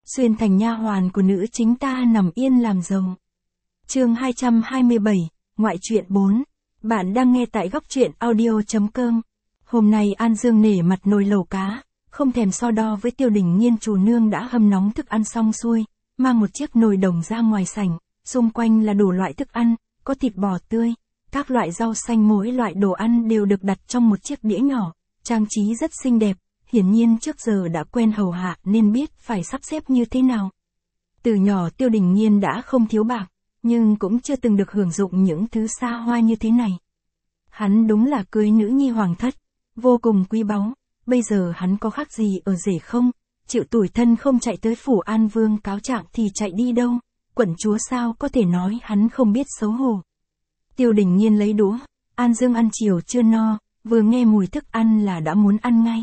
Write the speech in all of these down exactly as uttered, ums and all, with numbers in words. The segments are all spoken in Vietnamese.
xuyên thành nha hoàn của nữ chính ta nằm yên làm rồng. Chương hai trăm hai mươi bảy, ngoại truyện bốn. Bạn đang nghe tại góc truyện audio chấm com. Hôm nay An Dương nể mặt nồi lẩu cá, không thèm so đo với Tiêu Đình Nhiên. Chủ nương đã hâm nóng thức ăn xong xuôi, mang một chiếc nồi đồng ra ngoài sảnh, xung quanh là đủ loại thức ăn, có thịt bò tươi, các loại rau xanh, mỗi loại đồ ăn đều được đặt trong một chiếc đĩa nhỏ, trang trí rất xinh đẹp, hiển nhiên trước giờ đã quen hầu hạ nên biết phải sắp xếp như thế nào. Từ nhỏ Tiêu Đình Nhiên đã không thiếu bạc, nhưng cũng chưa từng được hưởng dụng những thứ xa hoa như thế này. Hắn đúng là cưới nữ nhi hoàng thất, vô cùng quý báu, bây giờ hắn có khác gì ở rể không, chịu tủi thân không chạy tới phủ An Vương cáo trạng thì chạy đi đâu, quận chúa sao có thể nói hắn không biết xấu hổ. Tiêu Đình Nhiên lấy đũa, An Dương ăn chiều chưa no, vừa nghe mùi thức ăn là đã muốn ăn ngay.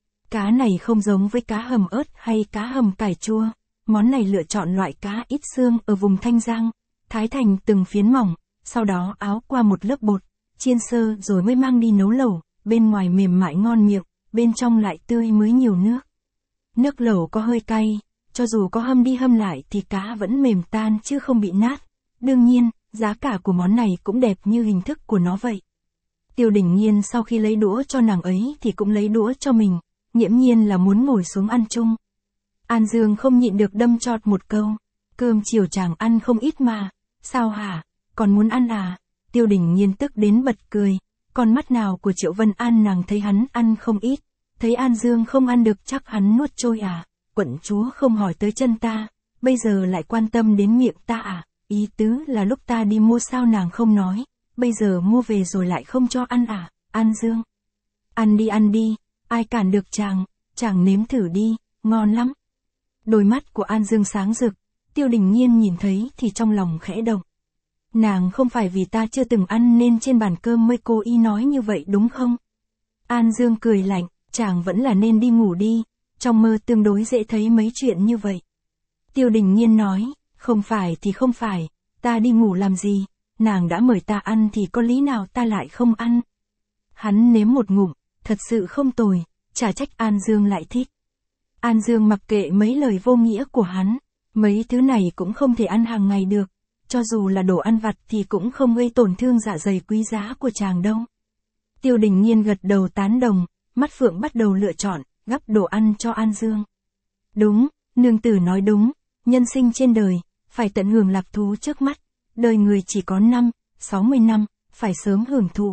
Cá này không giống với cá hầm ớt hay cá hầm cải chua, món này lựa chọn loại cá ít xương ở vùng Thanh Giang, thái thành từng phiến mỏng, sau đó áo qua một lớp bột, chiên sơ rồi mới mang đi nấu lẩu, bên ngoài mềm mại ngon miệng, bên trong lại tươi mới nhiều nước. Nước lẩu có hơi cay, cho dù có hâm đi hâm lại thì cá vẫn mềm tan chứ không bị nát. Đương nhiên, giá cả của món này cũng đẹp như hình thức của nó vậy. Tiêu Đình Nhiên sau khi lấy đũa cho nàng ấy thì cũng lấy đũa cho mình, nghiễm nhiên là muốn ngồi xuống ăn chung. An Dương không nhịn được đâm chọt một câu, cơm chiều chàng ăn không ít mà, sao hả, còn muốn ăn à? Tiêu Đình Nhiên tức đến bật cười, con mắt nào của Triệu Vân An nàng thấy hắn ăn không ít, thấy An Dương không ăn được chắc hắn nuốt trôi à, quận chúa không hỏi tới chân ta, bây giờ lại quan tâm đến miệng ta à, ý tứ là lúc ta đi mua sao nàng không nói, bây giờ mua về rồi lại không cho ăn à, An Dương. Ăn đi ăn đi, ai cản được chàng, chàng nếm thử đi, ngon lắm. Đôi mắt của An Dương sáng rực, Tiêu Đình Nhiên nhìn thấy thì trong lòng khẽ động. Nàng không phải vì ta chưa từng ăn nên trên bàn cơm mới cố ý nói như vậy đúng không? An Dương cười lạnh, chàng vẫn là nên đi ngủ đi, trong mơ tương đối dễ thấy mấy chuyện như vậy. Tiêu Đình Nhiên nói, không phải thì không phải, ta đi ngủ làm gì, nàng đã mời ta ăn thì có lý nào ta lại không ăn. Hắn nếm một ngụm, thật sự không tồi, chả trách An Dương lại thích. An Dương mặc kệ mấy lời vô nghĩa của hắn, mấy thứ này cũng không thể ăn hàng ngày được, cho dù là đồ ăn vặt thì cũng không gây tổn thương dạ dày quý giá của chàng đâu. Tiêu Đình Nhiên gật đầu tán đồng, mắt phượng bắt đầu lựa chọn, gắp đồ ăn cho An Dương. Đúng, nương tử nói đúng, nhân sinh trên đời, phải tận hưởng lạc thú trước mắt, đời người chỉ có năm, sáu mươi năm, phải sớm hưởng thụ.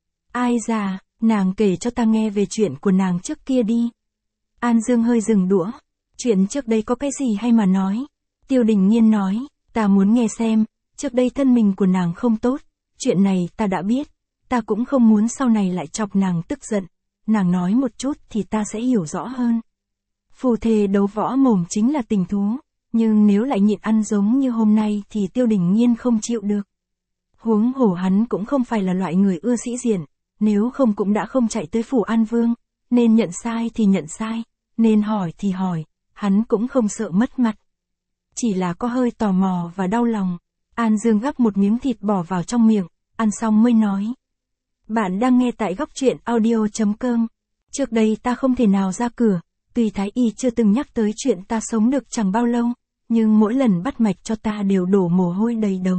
Ai già, nàng kể cho ta nghe về chuyện của nàng trước kia đi. An Dương hơi dừng đũa, chuyện trước đây có cái gì hay mà nói. Tiêu Đình Nhiên nói, ta muốn nghe xem, trước đây thân mình của nàng không tốt, chuyện này ta đã biết, ta cũng không muốn sau này lại chọc nàng tức giận, nàng nói một chút thì ta sẽ hiểu rõ hơn. Phù thề đấu võ mồm chính là tình thú, nhưng nếu lại nhịn ăn giống như hôm nay thì Tiêu Đình Nhiên không chịu được. Huống hổ hắn cũng không phải là loại người ưa sĩ diện, nếu không cũng đã không chạy tới phủ An Vương, nên nhận sai thì nhận sai, nên hỏi thì hỏi, hắn cũng không sợ mất mặt. Chỉ là có hơi tò mò và đau lòng. An Dương gắp một miếng thịt bỏ vào trong miệng, ăn xong mới nói. Bạn đang nghe tại góc truyện audio chấm com. Trước đây ta không thể nào ra cửa, tuy Thái Y chưa từng nhắc tới chuyện ta sống được chẳng bao lâu, nhưng mỗi lần bắt mạch cho ta đều đổ mồ hôi đầy đầu.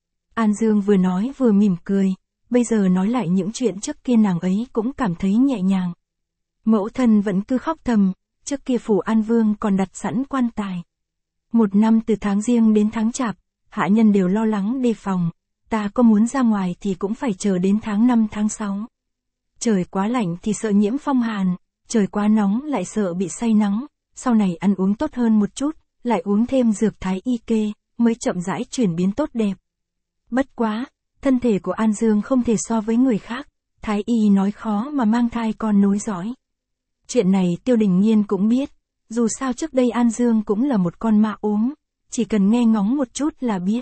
An Dương vừa nói vừa mỉm cười, bây giờ nói lại những chuyện trước kia nàng ấy cũng cảm thấy nhẹ nhàng. Mẫu thân vẫn cứ khóc thầm, trước kia phủ An Vương còn đặt sẵn quan tài. Một năm từ tháng Giêng đến tháng Chạp, hạ nhân đều lo lắng đề phòng, ta có muốn ra ngoài thì cũng phải chờ đến tháng năm tháng sáu. Trời quá lạnh thì sợ nhiễm phong hàn, trời quá nóng lại sợ bị say nắng, sau này ăn uống tốt hơn một chút, lại uống thêm dược Thái Y kê, mới chậm rãi chuyển biến tốt đẹp. Bất quá, thân thể của An Dương không thể so với người khác, Thái Y nói khó mà mang thai con nối dõi. Chuyện này Tiêu Đình Nhiên cũng biết, dù sao trước đây An Dương cũng là một con ma ốm, chỉ cần nghe ngóng một chút là biết.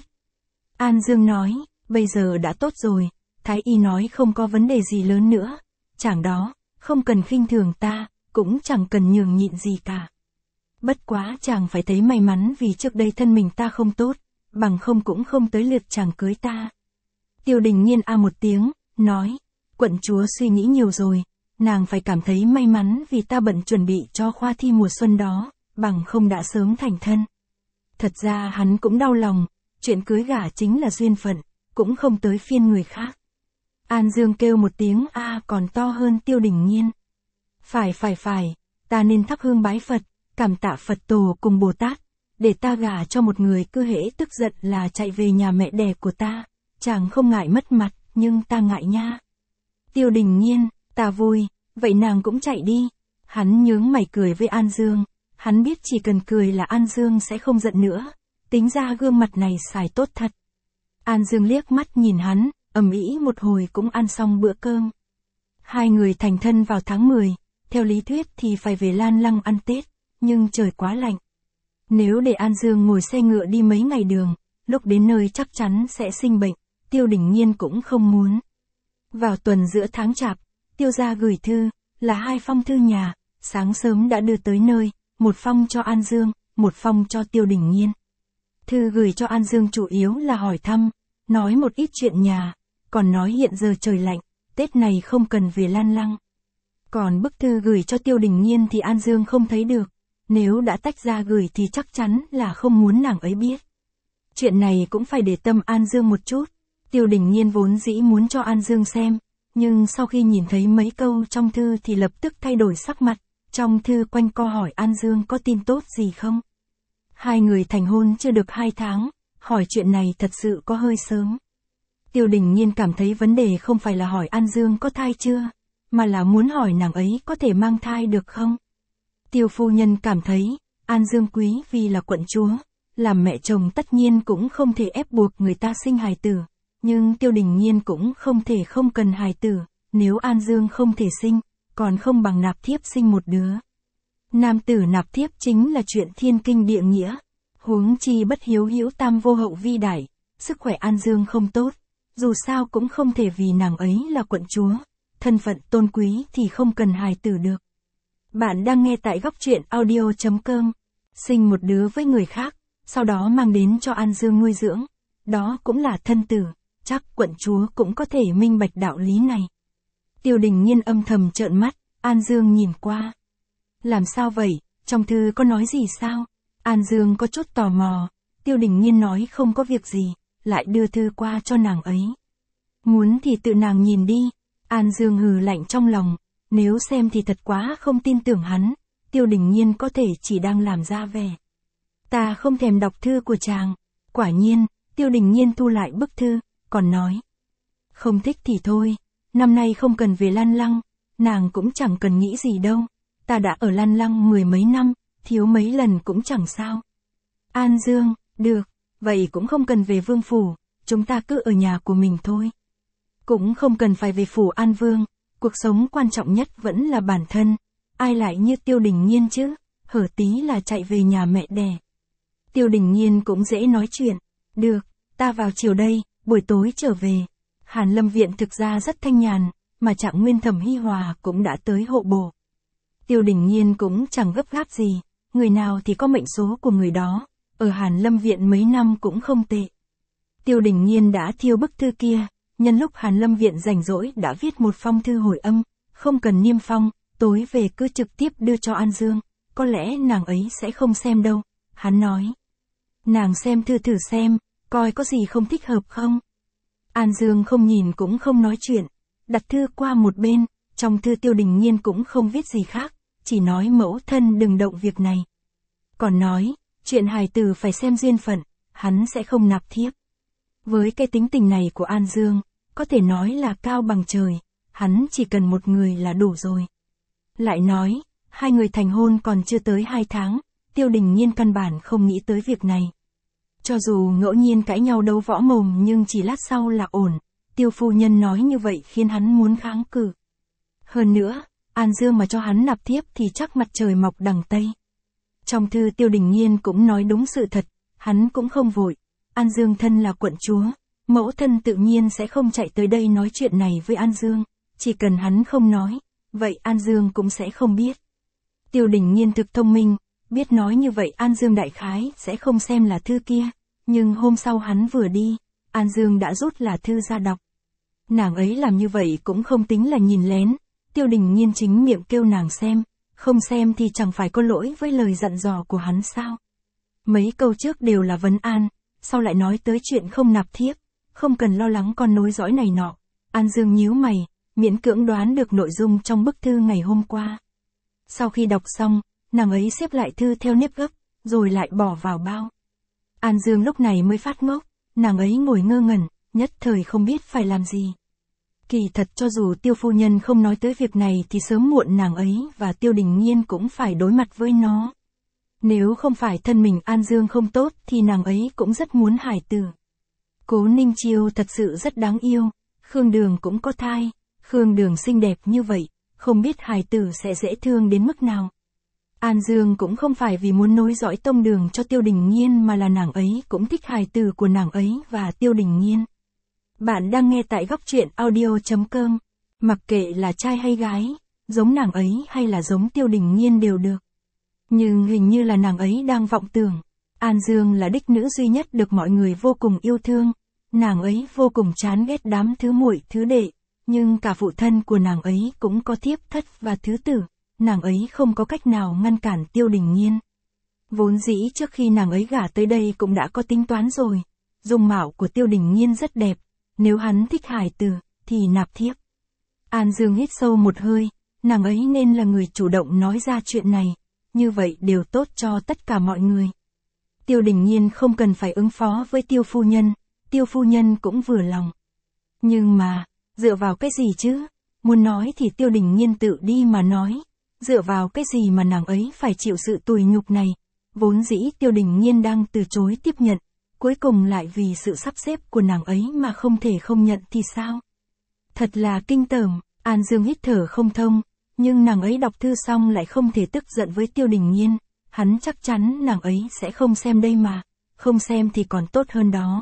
An Dương nói, bây giờ đã tốt rồi, Thái Y nói không có vấn đề gì lớn nữa, chẳng đó, không cần khinh thường ta, cũng chẳng cần nhường nhịn gì cả. Bất quá chàng phải thấy may mắn vì trước đây thân mình ta không tốt, bằng không cũng không tới lượt chàng cưới ta. Tiêu Đình Nhiên a một tiếng, nói, quận chúa suy nghĩ nhiều rồi, nàng phải cảm thấy may mắn vì ta bận chuẩn bị cho khoa thi mùa xuân đó, bằng không đã sớm thành thân. Thật ra hắn cũng đau lòng, chuyện cưới gả chính là duyên phận, cũng không tới phiên người khác. An Dương kêu một tiếng a còn to hơn Tiêu Đình Nhiên. Phải phải phải, ta nên thắp hương bái Phật, cảm tạ Phật Tổ cùng Bồ Tát, để ta gả cho một người cứ hễ tức giận là chạy về nhà mẹ đẻ của ta, chàng không ngại mất mặt, nhưng ta ngại nha. Tiêu Đình Nhiên, ta vui, vậy nàng cũng chạy đi. Hắn nhướng mày cười với An Dương, hắn biết chỉ cần cười là An Dương sẽ không giận nữa, tính ra gương mặt này xài tốt thật. An Dương liếc mắt nhìn hắn, ầm ĩ một hồi cũng ăn xong bữa cơm. Hai người thành thân vào tháng mười, theo lý thuyết thì phải về Lan Lăng ăn Tết, nhưng trời quá lạnh. Nếu để An Dương ngồi xe ngựa đi mấy ngày đường, lúc đến nơi chắc chắn sẽ sinh bệnh, Tiêu Đình Nhiên cũng không muốn. Vào tuần giữa tháng Chạp, Tiêu gia gửi thư, là hai phong thư nhà, sáng sớm đã đưa tới nơi, một phong cho An Dương, một phong cho Tiêu Đình Nhiên. Thư gửi cho An Dương chủ yếu là hỏi thăm, nói một ít chuyện nhà, còn nói hiện giờ trời lạnh, Tết này không cần về Lan Lăng. Còn bức thư gửi cho Tiêu Đình Nhiên thì An Dương không thấy được, nếu đã tách ra gửi thì chắc chắn là không muốn nàng ấy biết. Chuyện này cũng phải để tâm An Dương một chút, Tiêu Đình Nhiên vốn dĩ muốn cho An Dương xem, nhưng sau khi nhìn thấy mấy câu trong thư thì lập tức thay đổi sắc mặt, trong thư quanh co hỏi An Dương có tin tốt gì không. Hai người thành hôn chưa được hai tháng, hỏi chuyện này thật sự có hơi sớm. Tiêu Đình Nhiên cảm thấy vấn đề không phải là hỏi An Dương có thai chưa, mà là muốn hỏi nàng ấy có thể mang thai được không. Tiêu phu nhân cảm thấy, An Dương quý vì là quận chúa, làm mẹ chồng tất nhiên cũng không thể ép buộc người ta sinh hài tử, nhưng Tiêu Đình Nhiên cũng không thể không cần hài tử, nếu An Dương không thể sinh, còn không bằng nạp thiếp sinh một đứa. Nam tử nạp thiếp chính là chuyện thiên kinh địa nghĩa, huống chi bất hiếu hữu tam vô hậu vi đại, sức khỏe An Dương không tốt, dù sao cũng không thể vì nàng ấy là quận chúa, thân phận tôn quý thì không cần hài tử được. Bạn đang nghe tại góc truyện audio chấm com, sinh một đứa với người khác, sau đó mang đến cho An Dương nuôi dưỡng, đó cũng là thân tử, chắc quận chúa cũng có thể minh bạch đạo lý này. Tiêu Đình Nhiên âm thầm trợn mắt, An Dương nhìn qua. Làm sao vậy, trong thư có nói gì sao? An Dương có chút tò mò, Tiêu Đình Nhiên nói không có việc gì, lại đưa thư qua cho nàng ấy. Muốn thì tự nàng nhìn đi, An Dương hừ lạnh trong lòng, nếu xem thì thật quá không tin tưởng hắn, Tiêu Đình Nhiên có thể chỉ đang làm ra vẻ. Ta không thèm đọc thư của chàng, quả nhiên, Tiêu Đình Nhiên thu lại bức thư, còn nói. Không thích thì thôi, năm nay không cần về Lan Lăng, nàng cũng chẳng cần nghĩ gì đâu, ta đã ở Lan Lăng mười mấy năm, thiếu mấy lần cũng chẳng sao. An Dương, được, vậy cũng không cần về vương phủ, chúng ta cứ ở nhà của mình thôi. Cũng không cần phải về phủ An Vương, cuộc sống quan trọng nhất vẫn là bản thân, ai lại như Tiêu Đình Nhiên chứ, hở tí là chạy về nhà mẹ đẻ. Tiêu Đình Nhiên cũng dễ nói chuyện, được, ta vào chiều đây, buổi tối trở về. Hàn Lâm Viện thực ra rất thanh nhàn, mà Trạng Nguyên Thẩm Hy Hòa cũng đã tới hộ bổ. Tiêu Đình Nhiên cũng chẳng gấp gáp gì, người nào thì có mệnh số của người đó, ở Hàn Lâm Viện mấy năm cũng không tệ. Tiêu Đình Nhiên đã thiêu bức thư kia, nhân lúc Hàn Lâm Viện rảnh rỗi đã viết một phong thư hồi âm, không cần niêm phong, tối về cứ trực tiếp đưa cho An Dương, có lẽ nàng ấy sẽ không xem đâu, hắn nói. Nàng xem thư thử xem, coi có gì không thích hợp không. An Dương không nhìn cũng không nói chuyện, đặt thư qua một bên, trong thư Tiêu Đình Nhiên cũng không viết gì khác, chỉ nói mẫu thân đừng động việc này. Còn nói, chuyện hài tử phải xem duyên phận, hắn sẽ không nạp thiếp. Với cái tính tình này của An Dương, có thể nói là cao bằng trời, hắn chỉ cần một người là đủ rồi. Lại nói, hai người thành hôn còn chưa tới hai tháng, Tiêu Đình Nhiên căn bản không nghĩ tới việc này. Cho dù ngẫu nhiên cãi nhau đấu võ mồm nhưng chỉ lát sau là ổn, Tiêu phu nhân nói như vậy khiến hắn muốn kháng cự. Hơn nữa, An Dương mà cho hắn nạp thiếp thì chắc mặt trời mọc đằng Tây. Trong thư Tiêu Đình Nhiên cũng nói đúng sự thật, hắn cũng không vội. An Dương thân là quận chúa, mẫu thân tự nhiên sẽ không chạy tới đây nói chuyện này với An Dương, chỉ cần hắn không nói, vậy An Dương cũng sẽ không biết. Tiêu Đình Nhiên thực thông minh, biết nói như vậy An Dương đại khái sẽ không xem là thư kia, nhưng hôm sau hắn vừa đi, An Dương đã rút là thư ra đọc. Nàng ấy làm như vậy cũng không tính là nhìn lén, Tiêu Đình Nhiên chính miệng kêu nàng xem, không xem thì chẳng phải có lỗi với lời dặn dò của hắn sao? Mấy câu trước đều là vấn an, sau lại nói tới chuyện không nạp thiếp, không cần lo lắng con nối dõi này nọ. An Dương nhíu mày, miễn cưỡng đoán được nội dung trong bức thư ngày hôm qua. Sau khi đọc xong, nàng ấy xếp lại thư theo nếp gấp, rồi lại bỏ vào bao. An Dương lúc này mới phát ngốc, nàng ấy ngồi ngơ ngẩn, nhất thời không biết phải làm gì. Kỳ thật cho dù Tiêu phu nhân không nói tới việc này thì sớm muộn nàng ấy và Tiêu Đình Nhiên cũng phải đối mặt với nó. Nếu không phải thân mình An Dương không tốt thì nàng ấy cũng rất muốn hài tử. Cố Ninh Chiêu thật sự rất đáng yêu, Khương Đường cũng có thai, Khương Đường xinh đẹp như vậy, không biết hài tử sẽ dễ thương đến mức nào. An Dương cũng không phải vì muốn nối dõi tông đường cho Tiêu Đình Nhiên mà là nàng ấy cũng thích hài tử của nàng ấy và Tiêu Đình Nhiên. Bạn đang nghe tại góc truyện audio chấm com. Mặc kệ là trai hay gái, giống nàng ấy hay là giống Tiêu Đình Nhiên đều được. Nhưng hình như là nàng ấy đang vọng tưởng. An Dương là đích nữ duy nhất được mọi người vô cùng yêu thương. Nàng ấy vô cùng chán ghét đám thứ muội thứ đệ. Nhưng cả phụ thân của nàng ấy cũng có thiếp thất và thứ tử. Nàng ấy không có cách nào ngăn cản Tiêu Đình Nhiên. Vốn dĩ trước khi nàng ấy gả tới đây cũng đã có tính toán rồi. Dung mạo của Tiêu Đình Nhiên rất đẹp. Nếu hắn thích hài tử, thì nạp thiếp. An Dương hít sâu một hơi, nàng ấy nên là người chủ động nói ra chuyện này, như vậy đều tốt cho tất cả mọi người. Tiêu Đình Nhiên không cần phải ứng phó với Tiêu phu nhân, Tiêu phu nhân cũng vừa lòng. Nhưng mà, dựa vào cái gì chứ? Muốn nói thì Tiêu Đình Nhiên tự đi mà nói, dựa vào cái gì mà nàng ấy phải chịu sự tủi nhục này, vốn dĩ Tiêu Đình Nhiên đang từ chối tiếp nhận. Cuối cùng lại vì sự sắp xếp của nàng ấy mà không thể không nhận thì sao? Thật là kinh tởm, An Dương hít thở không thông, nhưng nàng ấy đọc thư xong lại không thể tức giận với Tiêu Đình Nhiên, hắn chắc chắn nàng ấy sẽ không xem đây mà, không xem thì còn tốt hơn đó.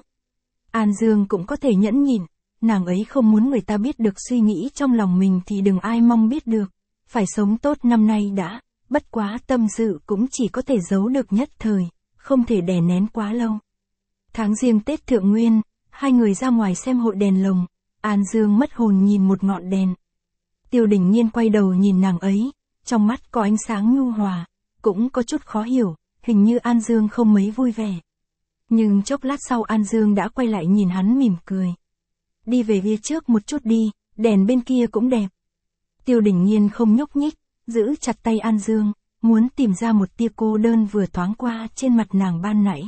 An Dương cũng có thể nhẫn nhịn, nàng ấy không muốn người ta biết được suy nghĩ trong lòng mình thì đừng ai mong biết được, phải sống tốt năm nay đã, bất quá tâm sự cũng chỉ có thể giấu được nhất thời, không thể đè nén quá lâu. Tháng Giêng Tết Thượng Nguyên, hai người ra ngoài xem hội đèn lồng, An Dương mất hồn nhìn một ngọn đèn. Tiêu Đình Nhiên quay đầu nhìn nàng ấy, trong mắt có ánh sáng nhu hòa, cũng có chút khó hiểu, hình như An Dương không mấy vui vẻ. Nhưng chốc lát sau An Dương đã quay lại nhìn hắn mỉm cười. Đi về phía trước một chút đi, đèn bên kia cũng đẹp. Tiêu Đình Nhiên không nhúc nhích, giữ chặt tay An Dương, muốn tìm ra một tia cô đơn vừa thoáng qua trên mặt nàng ban nãy.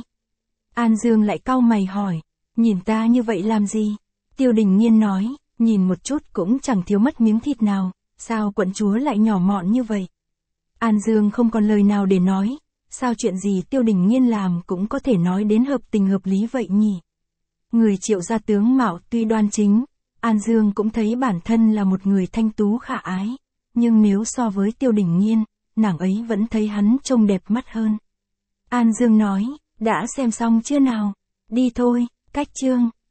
An Dương lại cau mày hỏi, nhìn ta như vậy làm gì? Tiêu Đình Nhiên nói, nhìn một chút cũng chẳng thiếu mất miếng thịt nào, sao quận chúa lại nhỏ mọn như vậy? An Dương không còn lời nào để nói, sao chuyện gì Tiêu Đình Nhiên làm cũng có thể nói đến hợp tình hợp lý vậy nhỉ? Người Triệu gia tướng mạo tuy đoan chính, An Dương cũng thấy bản thân là một người thanh tú khả ái, nhưng nếu so với Tiêu Đình Nhiên, nàng ấy vẫn thấy hắn trông đẹp mắt hơn. An Dương nói, đã xem xong chưa nào? Đi thôi, cách chương.